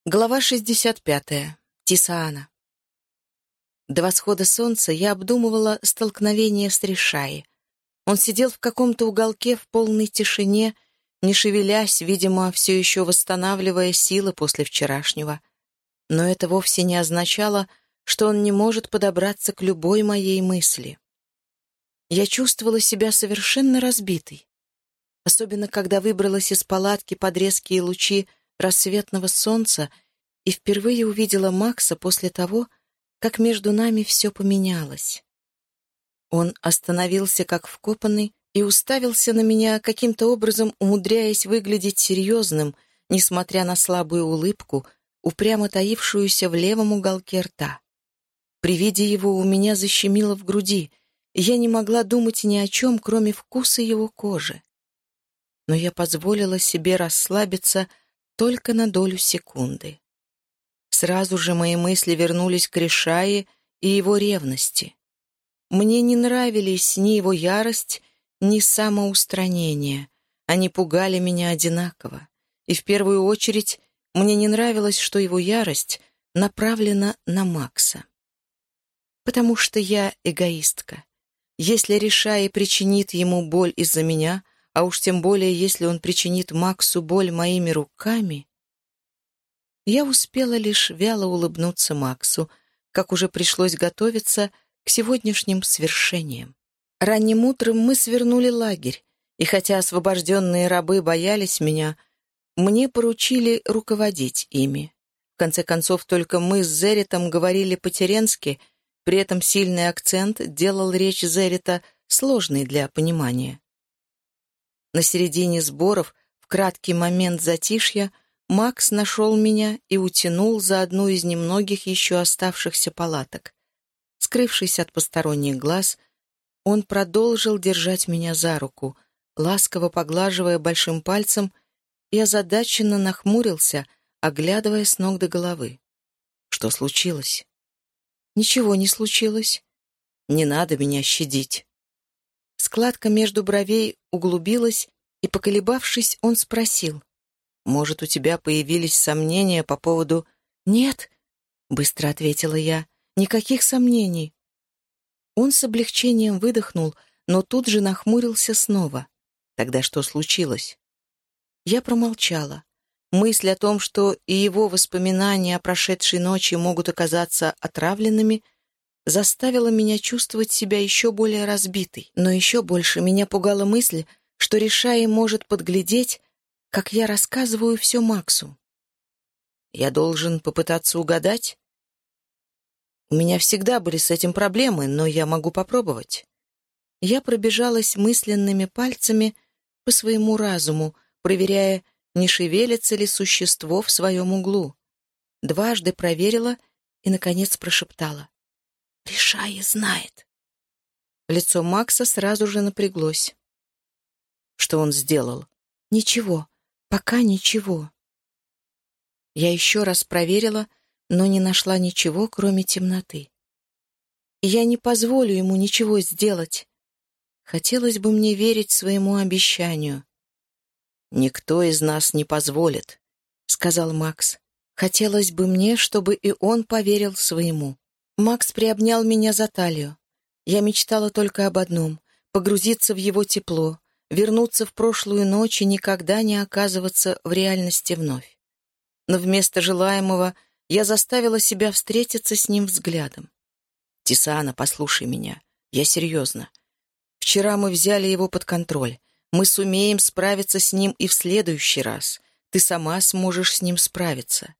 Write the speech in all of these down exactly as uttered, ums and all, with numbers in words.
Глава шестьдесят пятая. Тисаана. До восхода солнца я обдумывала столкновение с Ришаи. Он сидел в каком-то уголке в полной тишине, не шевелясь, видимо, все еще восстанавливая силы после вчерашнего. Но это вовсе не означало, что он не может подобраться к любой моей мысли. Я чувствовала себя совершенно разбитой. Особенно, когда выбралась из палатки под резкие лучи рассветного солнца и впервые увидела Макса после того, как между нами все поменялось. Он остановился как вкопанный и уставился на меня, каким-то образом умудряясь выглядеть серьезным, несмотря на слабую улыбку, упрямо таившуюся в левом уголке рта. При виде его у меня защемило в груди, и я не могла думать ни о чем, кроме вкуса его кожи. Но я позволила себе расслабиться только на долю секунды. Сразу же мои мысли вернулись к Ришае и его ревности. Мне не нравились ни его ярость, ни самоустранение. Они пугали меня одинаково. И в первую очередь мне не нравилось, что его ярость направлена на Макса. Потому что я эгоистка. Если Ришае причинит ему боль из-за меня, а уж тем более, если он причинит Максу боль моими руками... Я успела лишь вяло улыбнуться Максу, как уже пришлось готовиться к сегодняшним свершениям. Ранним утром мы свернули лагерь, и хотя освобожденные рабы боялись меня, мне поручили руководить ими. В конце концов, только мы с Зеритом говорили по-теренски, при этом сильный акцент делал речь Зерита сложной для понимания. На середине сборов, в краткий момент затишья, Макс нашел меня и утянул за одну из немногих еще оставшихся палаток. Скрывшись от посторонних глаз, он продолжил держать меня за руку, ласково поглаживая большим пальцем, и озадаченно нахмурился, оглядывая с ног до головы. Что случилось? Ничего не случилось. Не надо меня щадить. Складка между бровей углубилась, и, поколебавшись, он спросил: «Может, у тебя появились сомнения по поводу...» «Нет», — быстро ответила я, — «никаких сомнений». Он с облегчением выдохнул, но тут же нахмурился снова. Тогда что случилось? Я промолчала. Мысль о том, что и его воспоминания о прошедшей ночи могут оказаться отравленными, заставила меня чувствовать себя еще более разбитой. Но еще больше меня пугала мысль, что Ришаи может подглядеть, как я рассказываю все Максу. Я должен попытаться угадать? У меня всегда были с этим проблемы, но я могу попробовать. Я пробежалась мысленными пальцами по своему разуму, проверяя, не шевелится ли существо в своем углу. Дважды проверила и, наконец, прошептала: «Ришаи знает». Лицо Макса сразу же напряглось. Что он сделал? Ничего. Пока ничего. Я еще раз проверила, но не нашла ничего, кроме темноты. И я не позволю ему ничего сделать. Хотелось бы мне верить своему обещанию. «Никто из нас не позволит», — сказал Макс. Хотелось бы мне, чтобы и он поверил своему. Макс приобнял меня за талию. Я мечтала только об одном — погрузиться в его тепло, вернуться в прошлую ночь и никогда не оказываться в реальности вновь. Но вместо желаемого я заставила себя встретиться с ним взглядом. «Тисаана, послушай меня. Я серьезно. Вчера мы взяли его под контроль. Мы сумеем справиться с ним и в следующий раз. Ты сама сможешь с ним справиться».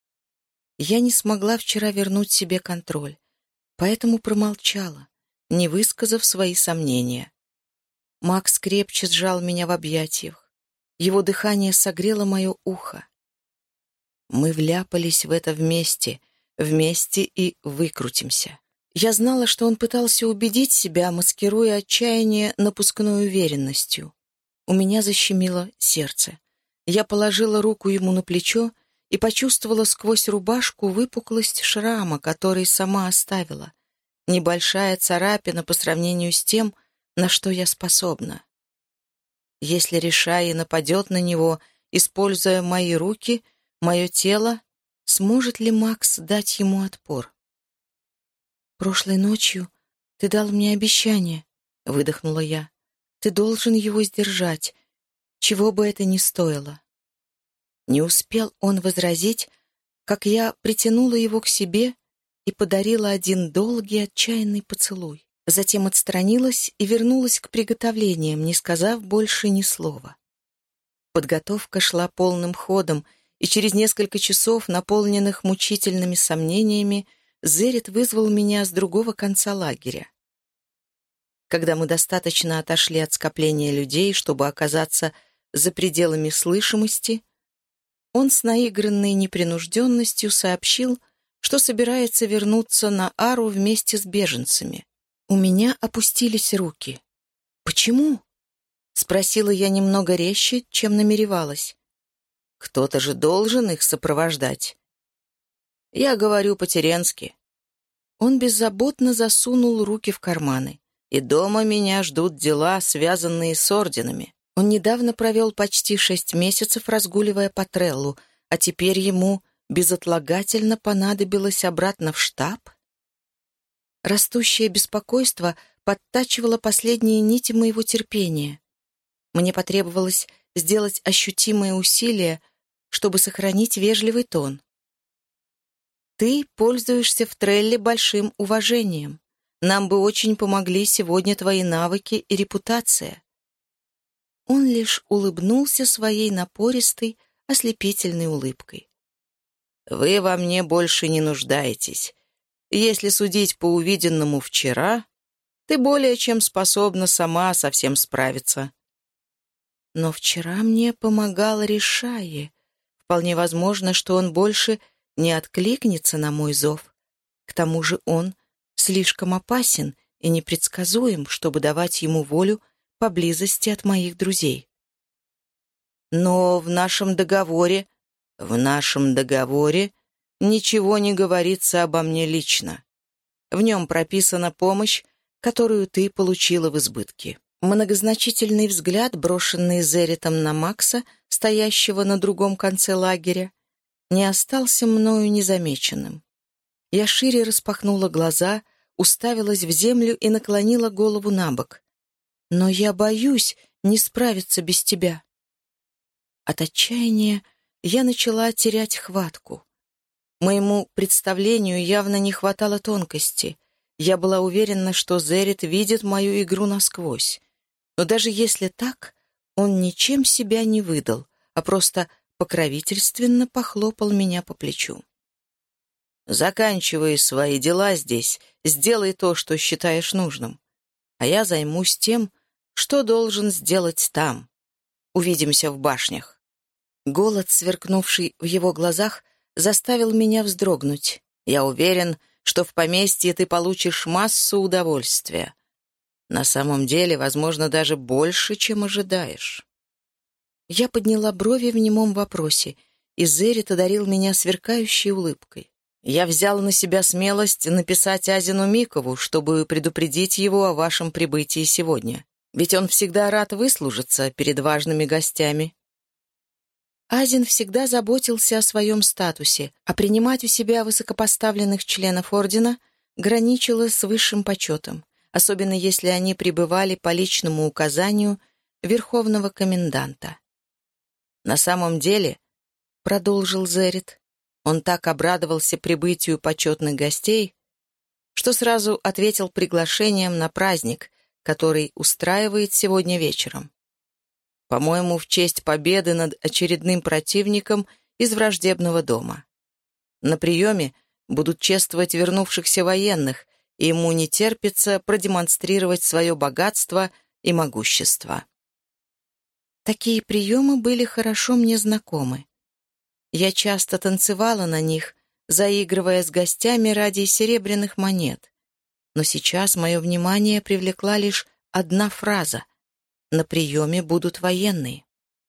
Я не смогла вчера вернуть себе контроль, поэтому промолчала, не высказав свои сомнения. Макс крепче сжал меня в объятиях. Его дыхание согрело мое ухо. Мы вляпались в это вместе, вместе и выкрутимся. Я знала, что он пытался убедить себя, маскируя отчаяние напускной уверенностью. У меня защемило сердце. Я положила руку ему на плечо и почувствовала сквозь рубашку выпуклость шрама, который сама оставила. Небольшая царапина по сравнению с тем, на что я способна. Если Ришаи нападет на него, используя мои руки, мое тело Сможет ли Макс дать ему отпор? «Прошлой ночью ты дал мне обещание», — выдохнула я. «Ты должен его сдержать, чего бы это ни стоило». Не успел он возразить, как я притянула его к себе и подарила один долгий отчаянный поцелуй. Затем отстранилась и вернулась к приготовлениям, не сказав больше ни слова. Подготовка шла полным ходом, и через несколько часов, наполненных мучительными сомнениями, Зерет вызвал меня с другого конца лагеря. Когда мы достаточно отошли от скопления людей, чтобы оказаться за пределами слышимости, он с наигранной непринужденностью сообщил, что собирается вернуться на Ару вместе с беженцами. У меня опустились руки. «Почему?» — спросила я немного резче, чем намеревалась. «Кто-то же должен их сопровождать». «Я говорю по-теренски». Он беззаботно засунул руки в карманы. «И дома меня ждут дела, связанные с орденами». Он недавно провел почти шесть месяцев, разгуливая по Треллу, а теперь ему безотлагательно понадобилось обратно в штаб? Растущее беспокойство подтачивало последние нити моего терпения. Мне потребовалось сделать ощутимые усилия, чтобы сохранить вежливый тон. «Ты пользуешься в Трелле большим уважением. Нам бы очень помогли сегодня твои навыки и репутация». Он лишь улыбнулся своей напористой, ослепительной улыбкой. «Вы во мне больше не нуждаетесь. Если судить по увиденному вчера, ты более чем способна сама со всем справиться». Но вчера мне помогал Ришайи. Вполне возможно, что он больше не откликнется на мой зов. К тому же он слишком опасен и непредсказуем, чтобы давать ему волю поблизости от моих друзей. Но в нашем договоре, в нашем договоре ничего не говорится обо мне лично. В нем прописана помощь, которую ты получила в избытке. Многозначительный взгляд, брошенный Зеритом на Макса, стоящего на другом конце лагеря, не остался мною незамеченным. Я шире распахнула глаза, уставилась в землю и наклонила голову на бок. «Но я боюсь не справиться без тебя». От отчаяния я начала терять хватку. Моему представлению явно не хватало тонкости. Я была уверена, что Зерит видит мою игру насквозь. Но даже если так, он ничем себя не выдал, а просто покровительственно похлопал меня по плечу. «Заканчивай свои дела здесь, сделай то, что считаешь нужным. А я займусь тем, что должен сделать там. Увидимся в башнях». Голод, сверкнувший в его глазах, заставил меня вздрогнуть. «Я уверен, что в поместье ты получишь массу удовольствия. На самом деле, возможно, даже больше, чем ожидаешь». Я подняла брови в немом вопросе, и Зерит одарил меня сверкающей улыбкой. «Я взял на себя смелость написать Азину Микову, чтобы предупредить его о вашем прибытии сегодня. Ведь он всегда рад выслужиться перед важными гостями». Азин всегда заботился о своем статусе, а принимать у себя высокопоставленных членов ордена граничило с высшим почетом, особенно если они прибывали по личному указанию верховного коменданта. «На самом деле, — продолжил Зерит, — он так обрадовался прибытию почетных гостей, что сразу ответил приглашением на праздник, который устраивает сегодня вечером. По-моему, в честь победы над очередным противником из враждебного дома. На приеме будут чествовать вернувшихся военных, и ему не терпится продемонстрировать свое богатство и могущество». Такие приемы были хорошо мне знакомы. Я часто танцевала на них, заигрывая с гостями ради серебряных монет. Но сейчас мое внимание привлекла лишь одна фраза: «На приеме будут военные».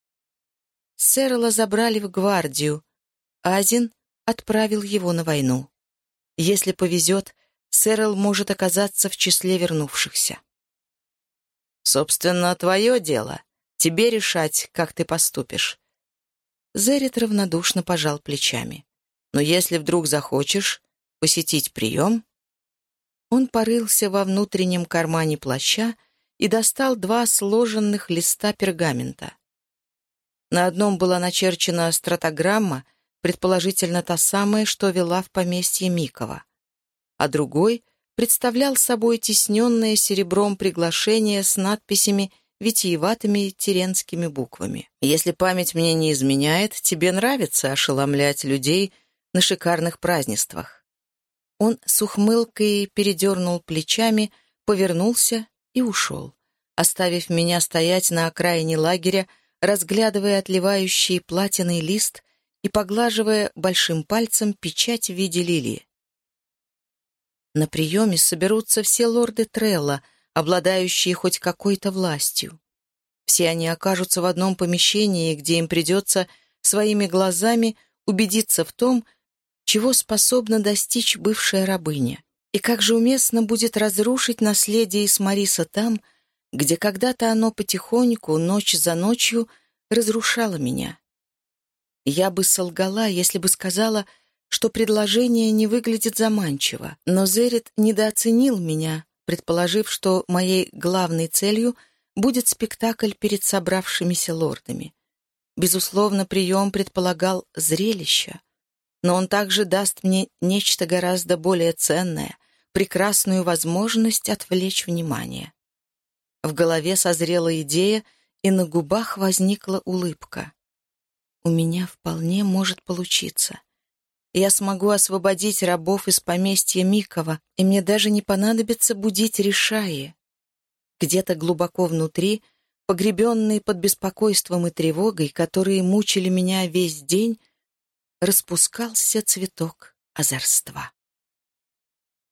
Сэрла забрали в гвардию, Азин отправил его на войну. Если повезет, Сэрл может оказаться в числе вернувшихся. «Собственно, твое дело. Тебе решать, как ты поступишь». Зерит равнодушно пожал плечами. Но если вдруг захочешь посетить прием...» Он порылся во внутреннем кармане плаща и достал два сложенных листа пергамента. На одном была начерчена стратограмма, предположительно та самая, что вела в поместье Микова, а другой представлял собой тисненное серебром приглашение с надписями витиеватыми тиренскими буквами. «Если память мне не изменяет, тебе нравится ошеломлять людей на шикарных празднествах». Он с ухмылкой передернул плечами, повернулся и ушел, оставив меня стоять на окраине лагеря, разглядывая отливающий платиной лист и поглаживая большим пальцем печать в виде лилии. На приеме соберутся все лорды Трелла, обладающие хоть какой-то властью. Все они окажутся в одном помещении, где им придется своими глазами убедиться в том, чего способна достичь бывшая рабыня. И как же уместно будет разрушить наследие Исмариса там, где когда-то оно потихоньку, ночь за ночью, разрушало меня. Я бы солгала, если бы сказала, что предложение не выглядит заманчиво, но Зеррит недооценил меня, предположив, что моей главной целью будет спектакль перед собравшимися лордами. Безусловно, прием предполагал зрелище, но он также даст мне нечто гораздо более ценное, прекрасную возможность отвлечь внимание. В голове созрела идея, и на губах возникла улыбка. У меня вполне может получиться. Я смогу освободить рабов из поместья Микова, и мне даже не понадобится будить Ришаи. Где-то глубоко внутри, погребенный под беспокойством и тревогой, которые мучили меня весь день, распускался цветок озорства.